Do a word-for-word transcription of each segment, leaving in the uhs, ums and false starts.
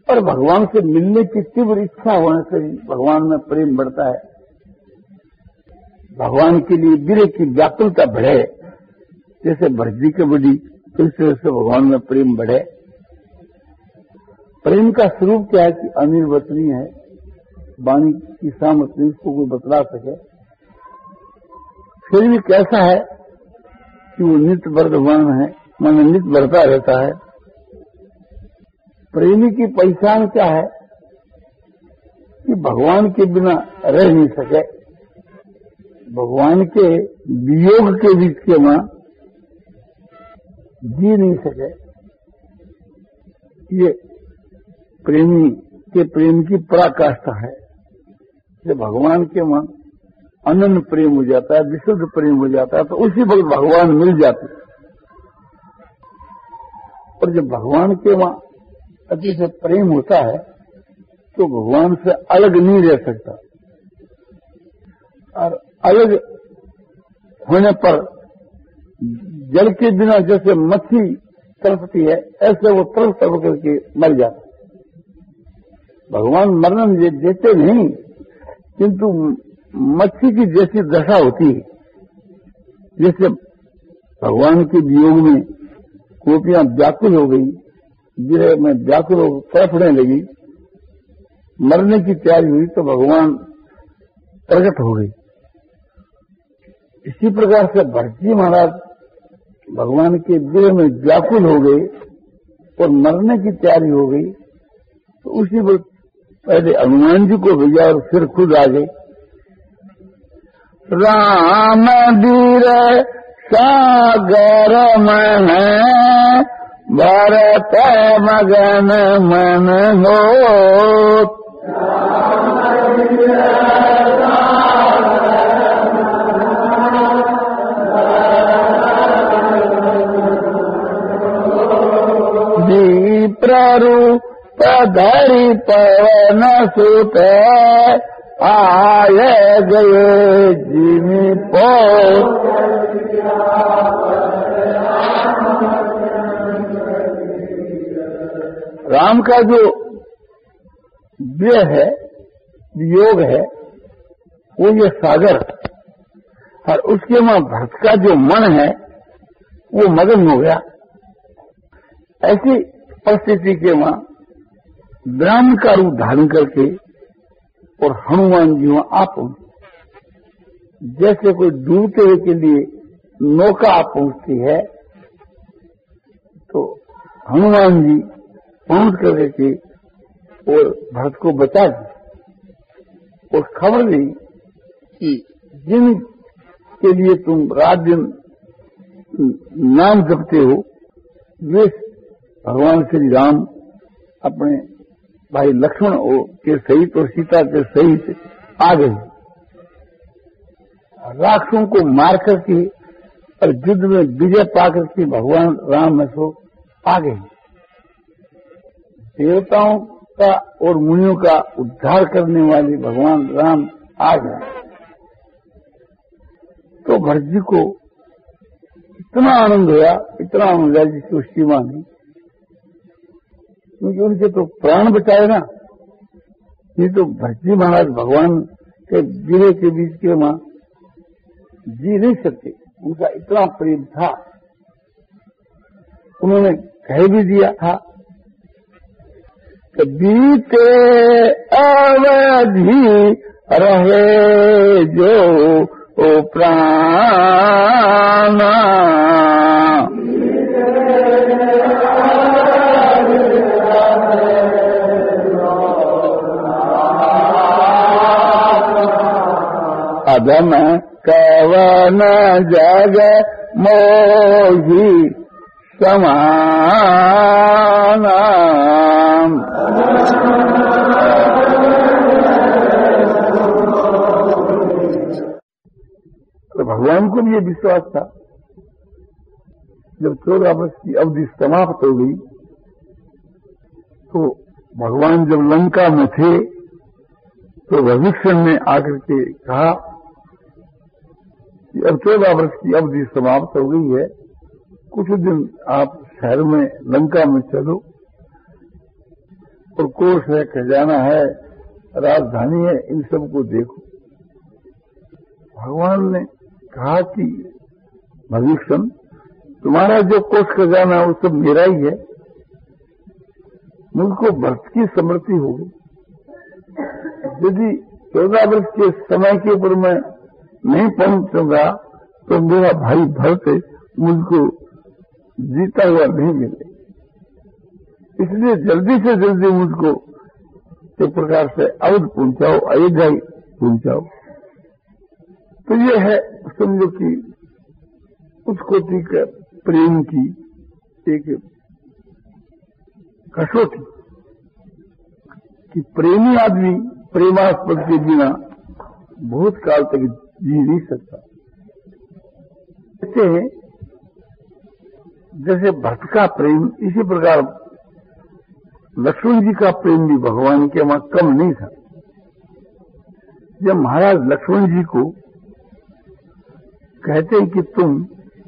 और भगवान से मिलने की तीव्र इच्छा होने से भगवान में प्रेम बढ़ता है। भगवान के लिए विरह की व्याकुलता बढ़े, जैसे भर्जी के बढ़ी, इस तरह से भगवान में प्रेम बढ़े। प्रेम का स्वरूप क्या है कि अनिर्वचनीय है, वाणी की सामर्थ्य इसको कोई बतला सके। फिर भी कैसा है कि वो नित्य वर्धमान है, माने नित्य बढ़ता रहता है। प्रेमी की पहचान क्या है कि भगवान के बिना रह नहीं सके, भगवान के वियोग के बीच के मां जी नहीं सके। ये प्रेमी के प्रेम की पराकाष्ठा है। ये भगवान के मां अनन्य प्रेम हो जाता है, विशुद्ध प्रेम हो जाता है, तो उसी वक्त भगवान मिल जाते। और जब भगवान के मां अति से प्रेम होता है तो भगवान से अलग नहीं रह सकता। और अलग होने पर जल के बिना जैसे मच्छी तड़पती है, ऐसे वो तड़प तड़प करके मर जाता। भगवान मरने देते नहीं, किंतु मच्छी की जैसी दशा होती है, जैसे भगवान के वियोग में गोपियां व्याकुल हो गई, विरह में व्याकुल हो तड़पने लगी, मरने की तैयारी हुई तो भगवान प्रकट हो गई। इसी प्रकार से भरतजी महाराज भगवान के विरह में व्याकुल हो गए और मरने की तैयारी हो गई, तो उसी वक्त पहले हनुमान जी को भेजा और फिर खुद आ गए। राम वीर सागर मन भरत मगन मन हो। प्ररूप धरि पवन सुत आय गए जिमि पो। राम का जो विरह है, वियोग है, वो ये सागर, और उसके मां भक्त का जो मन है वो मगन हो गया। ऐसी परिस्थिति के मां ब्राह्मण का रूप धारण करके और हनुमान जी वहां आ पहुंचे। जैसे कोई डूबते हुए के लिए नौका आ पहुंचती है, तो हनुमान जी पहुंच करके और भरत को बचा दी और खबर दी कि जिन के लिए तुम रात दिन नाम जपते हो, वे भगवान श्री राम अपने भाई लक्ष्मण के सहित और सीता के सहित आ गए। राक्षसों को मार करके और युद्ध में विजय पाकर के भगवान राम में सो आ गए। देवताओं का और मुनियों का उद्धार करने वाले भगवान राम आ गए। तो भरत जी को इतना आनंद हुआ, इतना आनंद हुआ जिसकी सीमा नहीं, क्योंकि उनके तो प्राण बचाए ना। ये तो भरत जी महाराज भगवान के विरह के बीच के मां जी नहीं सकते, उनका इतना प्रेम था। उन्होंने कह भी दिया था कि बीते अवधि रहे जो ओ प्राणा, अधम कवन जग मोहि समाना। तो भगवान को भी ये विश्वास था। जब चौदह वर्ष की अवधि समाप्त हो गई तो भगवान जब लंका में थे तो विभीषण ने आकर के कहा कि अब चौदह वर्ष की अवधि समाप्त हो गई है, कुछ दिन आप शहर में लंका में चलो और कोष है, खजाना है, राजधानी है, इन सबको देखो। भगवान ने कहा कि भविष्यम, तुम्हारा जो कोष खजाना है वो सब मेरा ही है, मुझको भक्त की समृद्धि होगी। यदि चौदह वर्ष के समय के ऊपर मैं नहीं पहुंचूंगा तो मेरा भाई भरत मुझको जीता हुआ नहीं मिले। इसलिए जल्दी से जल्दी मुझको एक प्रकार से अवध पहुंचाओ, अयोध्या पहुंचाओ। तो ये है, समझो कि उस कोटि का प्रेम की एक कसौटी कि प्रेमी आदमी प्रेमास्पद के बिना बहुत काल तक जी नहीं सकता। कहते हैं जैसे भक्त का प्रेम, इसी प्रकार लक्ष्मण जी का प्रेम भी भगवान के वहां कम नहीं था। जब महाराज लक्ष्मण जी को कहते हैं कि तुम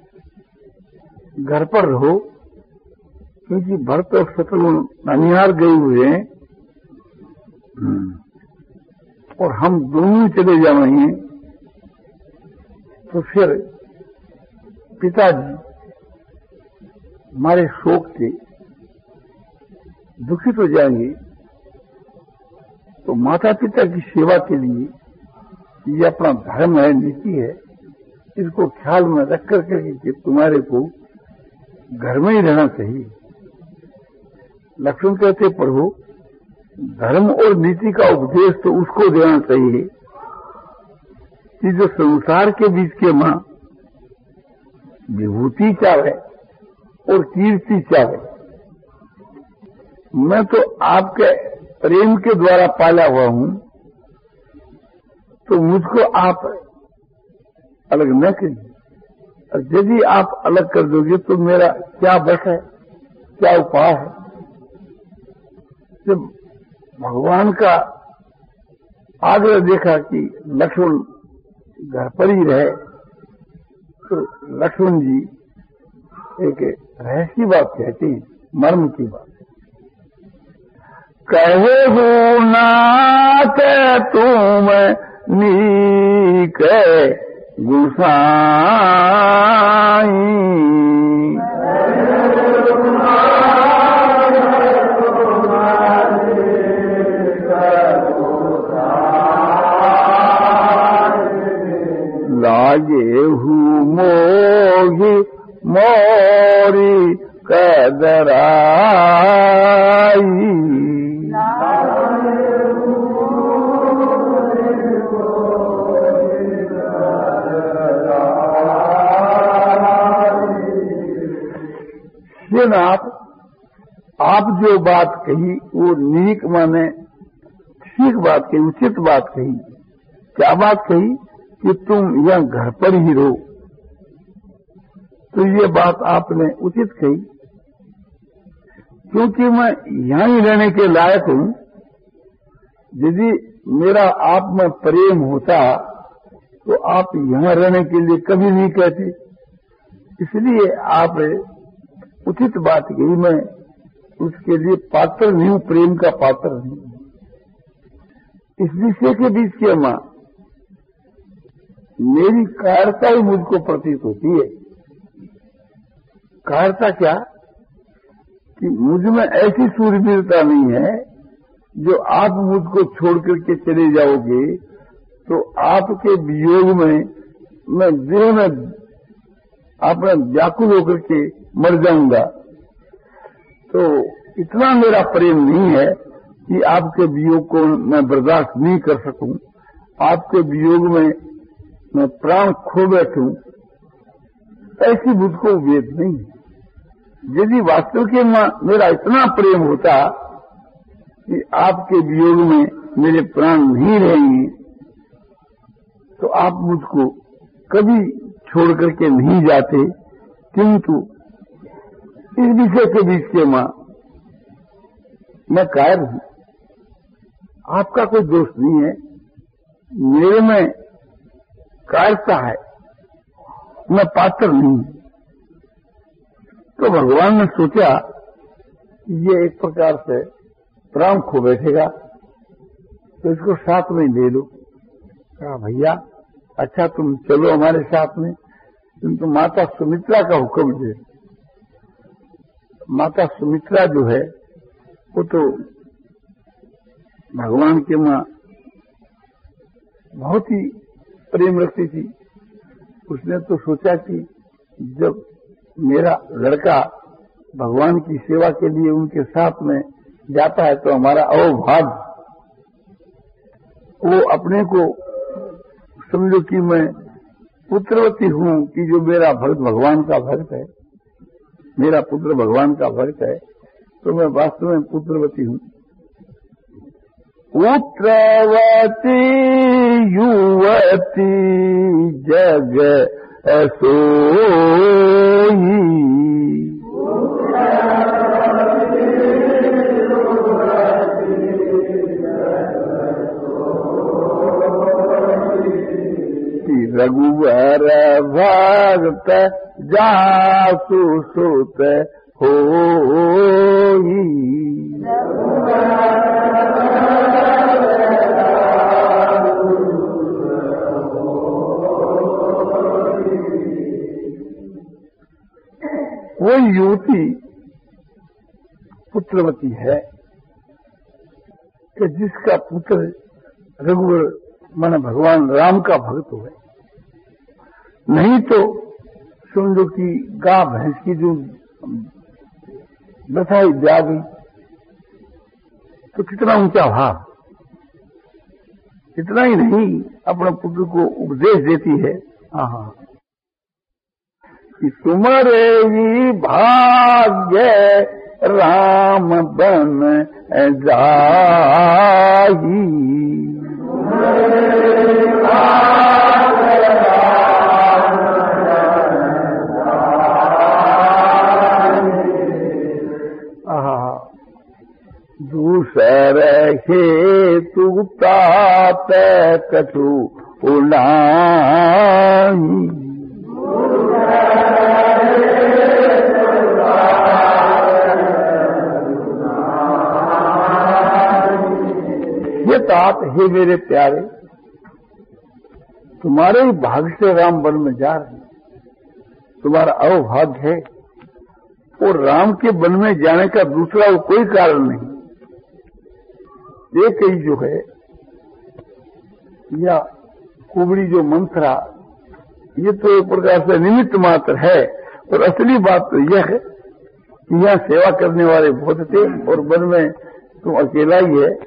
घर पर रहो, क्योंकि भरत और शत्रुघ्न ननिहाल गए हुए हैं और हम दोनों चले जाएंगे, तो फिर पिताजी हमारे शोक से दुखित हो जाएंगे। तो माता पिता की सेवा के लिए ये अपना धर्म है, नीति है, इसको ख्याल में रख करके कि तुम्हारे को घर में ही रहना चाहिए। लक्ष्मण कहते प्रभु, धर्म और नीति का उपदेश तो उसको देना चाहिए कि जो संसार के बीच के मां विभूति चाहे और कीर्ति चाहे। मैं तो आपके प्रेम के द्वारा पाला हुआ हूं, तो मुझको आप अलग न करिए। और यदि आप अलग कर दोगे तो मेरा क्या बस है, क्या उपाय है। जब भगवान का आग्रह देखा कि लक्ष्मण घर पर ही रहे, तो लक्ष्मण जी एक रहस्य बात कहते हैं, मर्म की बात। कहे हो नाथ तुम नीक गुसाई, लागे हूँ मोगी मोरी कदराई। आप आप जो बात कही वो नीक माने ठीक बात कही, उचित बात कही। क्या बात कही कि तुम यह घर पर ही रहो, तो ये बात आपने उचित कही, क्योंकि मैं यहां ही रहने के लायक हूं। यदि मेरा आप में प्रेम होता तो आप यहां रहने के लिए कभी नहीं कहते। इसलिए आप उचित बात कही, मैं उसके लिए पात्र नहीं हूं, प्रेम का पात्र नहीं हूं। इस विषय के बीच के मां मेरी कायरता ही मुझको प्रतीत होती है। कायरता क्या कि मुझ में ऐसी सूरवीरता नहीं है जो आप मुझको छोड़ करके चले जाओगे तो आपके वियोग में मैं देह में अपना व्याकुल होकर के मर जाऊंगा। तो इतना मेरा प्रेम नहीं है कि आपके वियोग को मैं बर्दाश्त नहीं कर सकूं, आपके वियोग में मैं प्राण खो बैठूं, ऐसी मुझको वेद नहीं है। यदि वास्तव में मेरा इतना प्रेम होता कि आपके वियोग में मेरे प्राण नहीं रहेंगे तो आप मुझको कभी छोड़ करके नहीं जाते। किंतु इस विषय के बीच के मां मैं कायर हूं, आपका कोई दोष नहीं है, मेरे में कायरता है, मैं पात्र नहीं। तो भगवान ने सोचा ये एक प्रकार से प्राण खो बैठेगा तो इसको साथ में ले लो। कहा भैया अच्छा तुम चलो हमारे साथ में, किंतु तो माता सुमित्रा का हुक्म दे। माता सुमित्रा जो है वो तो भगवान के मां बहुत ही प्रेम रखती थी। उसने तो सोचा कि जब मेरा लड़का भगवान की सेवा के लिए उनके साथ में जाता है तो हमारा अवभाग्य, वो अपने को समझो कि मैं पुत्रवती हूं कि जो मेरा भक्त भगवान का भक्त है, मेरा पुत्र भगवान का भक्त है, तो मैं वास्तव में पुत्रवती हूं। पुत्रवती युवती जग सोई, रघुवर भक्त जासु सुत होई। वो युवती पुत्रवती है कि जिसका पुत्र रघुवर मन भगवान राम का भक्त हुए। नहीं तो समझो कि गाय भैंस की जो बसाई जा गई तो कितना ऊंचा भाव। इतना ही नहीं अपने पुत्र को उपदेश देती है, हाँ कि तुम्हारे ही भाग्य राम बन जाई। दूसर हेतु तात कछु उनाई। ये तात हे मेरे प्यारे, तुम्हारे ही भाग्य से राम वन में जा रहे हैं, तुम्हारा अवभाग्य है। और राम के वन में जाने का दूसरा कोई कारण नहीं। एक ही जो है या कुबड़ी जो मंत्रा, ये तो एक प्रकार से निमित्त मात्र है, और असली बात तो यह है कि यहाँ सेवा करने वाले बहुत थे और वन में तुम अकेला ही है।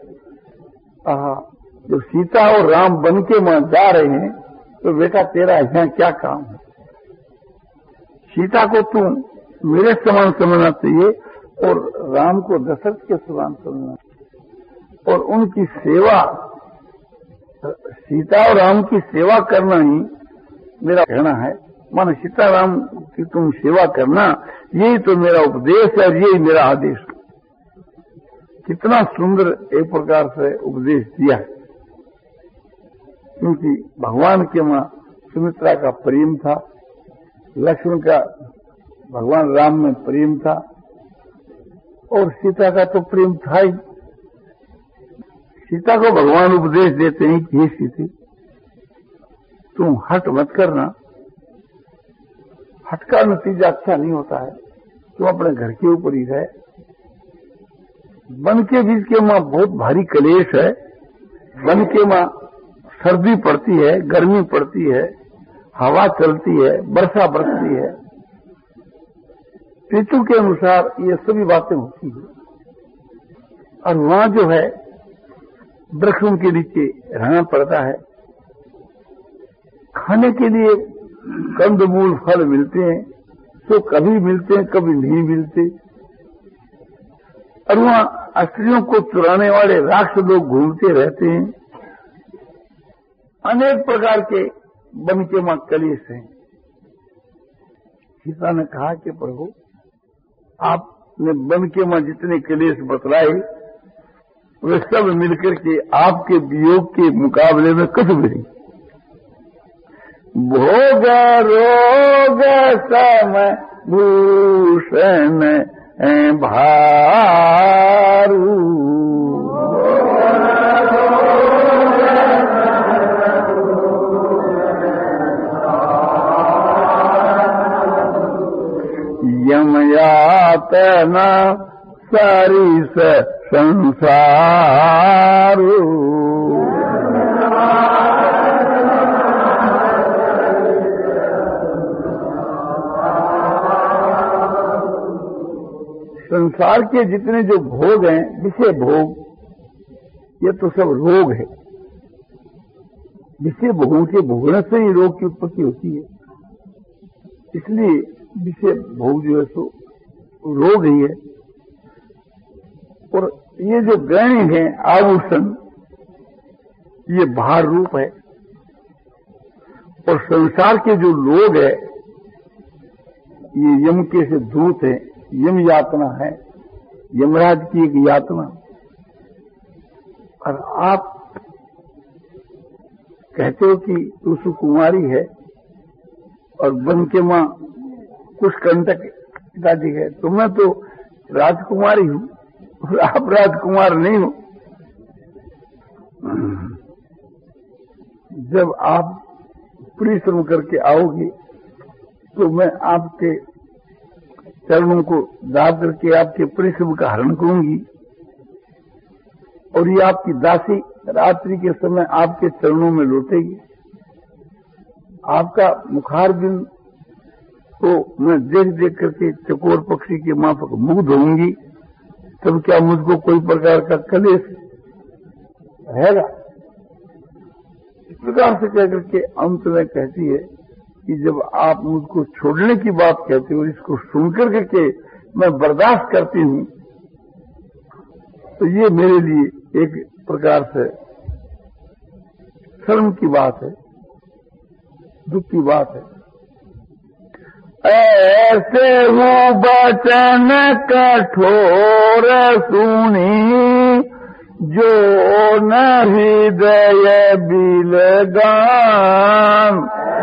जो सीता और राम बन के वहां जा रहे हैं तो बेटा तेरा यहाँ क्या काम है। सीता को तुम मेरे समान समझना चाहिए और राम को दशरथ के समान समझना चाहिए, और उनकी सेवा, सीता और राम की सेवा करना ही मेरा कहना है। मानो सीता राम की तुम सेवा करना, यही तो मेरा उपदेश है और यही मेरा आदेश है। कितना सुंदर एक प्रकार से उपदेश दिया है, क्योंकि भगवान के मां सुमित्रा का प्रेम था, लक्ष्मण का भगवान राम में प्रेम था, और सीता का तो प्रेम था ही। सीता को भगवान उपदेश देते हैं कि हे सीते, तुम हट मत करना, हट का नतीजा अच्छा नहीं होता है। तुम अपने घर के ऊपर ही रहे। वन के बीच के मां बहुत भारी कलेश है। वन के मां सर्दी पड़ती है, गर्मी पड़ती है, हवा चलती है, वर्षा बरसती है, ऋतु के अनुसार ये सभी बातें होती है। और वहां जो है वृक्षों के नीचे रहना पड़ता है। खाने के लिए कंदमूल फल मिलते हैं तो कभी मिलते हैं, कभी नहीं मिलते। और वहां स्त्रियों को चुराने वाले राक्षस लोग घूमते रहते हैं। अनेक प्रकार के वन के मां कलेश हैं। सीता ने कहा कि प्रभु, आपने वन के मां जितने कलेश बतलाए वे सब मिलकर के आपके वियोग के मुकाबले में कुछ भी नहीं। भोग रोग सम भूषण भारू, कहना सारी से संसार। संसार के जितने जो भोग हैं, विषय भोग, ये तो सब रोग है। विषय भोगों के भोगने से ही रोग की उत्पत्ति होती है। इसलिए विषय भोग जो है सो रोग ही है। और ये जो गहने हैं, आभूषण, ये भार रूप है। और संसार के जो लोग है, ये यम के से दूत है, यम यातना है, यमराज की एक यातना। और आप कहते हो कि तू सुकुमारी है और बन के मां कुछ कंटक पिताजी है, तो मैं तो राजकुमारी हूं और आप राजकुमार नहीं हो। जब आप परिश्रम करके आओगे तो मैं आपके चरणों को दाब करके आपके परिश्रम का हरण करूंगी, और ये आपकी दासी रात्रि के समय आपके चरणों में लौटेगी। आपका मुखारबिंद को मैं देख देख करके चकोर पक्षी के माफक मुग्ध होंगी, तब क्या मुझको कोई प्रकार का कलेश रहेगा? इस प्रकार से कह करके अंत में कहती है कि जब आप मुझको छोड़ने की बात कहते हो, इसको सुनकर करके मैं बर्दाश्त करती हूं, तो ये मेरे लिए एक प्रकार से शर्म की बात है, दुख की बात है। ऐसे वो बचन कठोर सुनी, जो न हृदय बिलगान।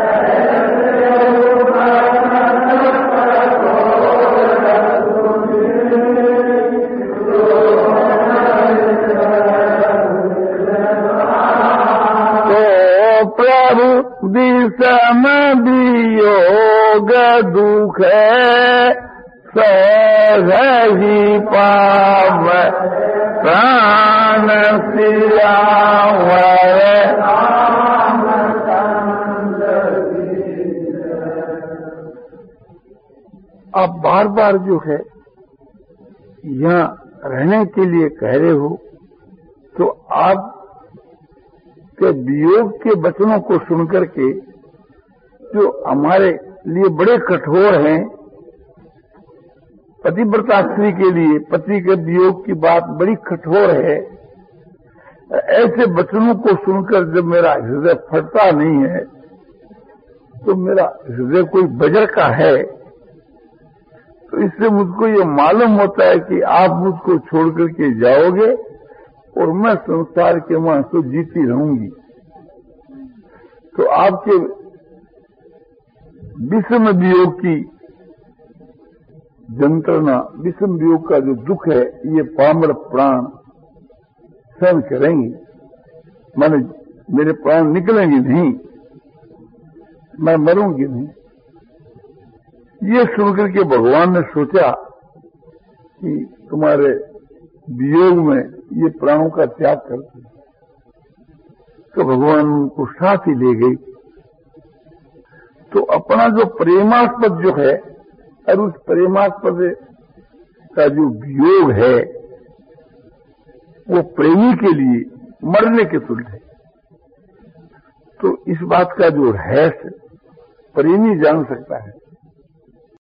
प्रभु विषम वियोग दुख सहहि पाव प्राण सियावर। आप बार बार जो है यहाँ रहने के लिए कह रहे हो, तो आप के वियोग के वचनों को सुनकर के जो हमारे लिए बड़े कठोर हैं, पतिव्रता स्त्री के लिए पति के वियोग की बात बड़ी कठोर है। ऐसे वचनों को सुनकर जब मेरा हृदय फटता नहीं है, तो मेरा हृदय कोई वज्र का है। तो इससे मुझको ये मालूम होता है कि आप मुझको छोड़ करके जाओगे और मैं संसार के वहां तो जीती रहूंगी। तो आपके विषम वियोग की यंत्रणा, विषम वियोग का जो दुख है, ये पामर प्राण सहन करेंगे। माने मेरे प्राण निकलेंगे नहीं, मैं मरूंगी नहीं। ये सुनकर के भगवान ने सोचा कि तुम्हारे वियोग में ये प्राणों का त्याग करते, तो भगवान उनको साथ ही ले गई। तो अपना जो प्रेमास्पद जो है, और उस प्रेमास्पद का जो वियोग है, वो प्रेमी के लिए मरने के तुल्य है। तो इस बात का जो रहस्य प्रेमी जान सकता है।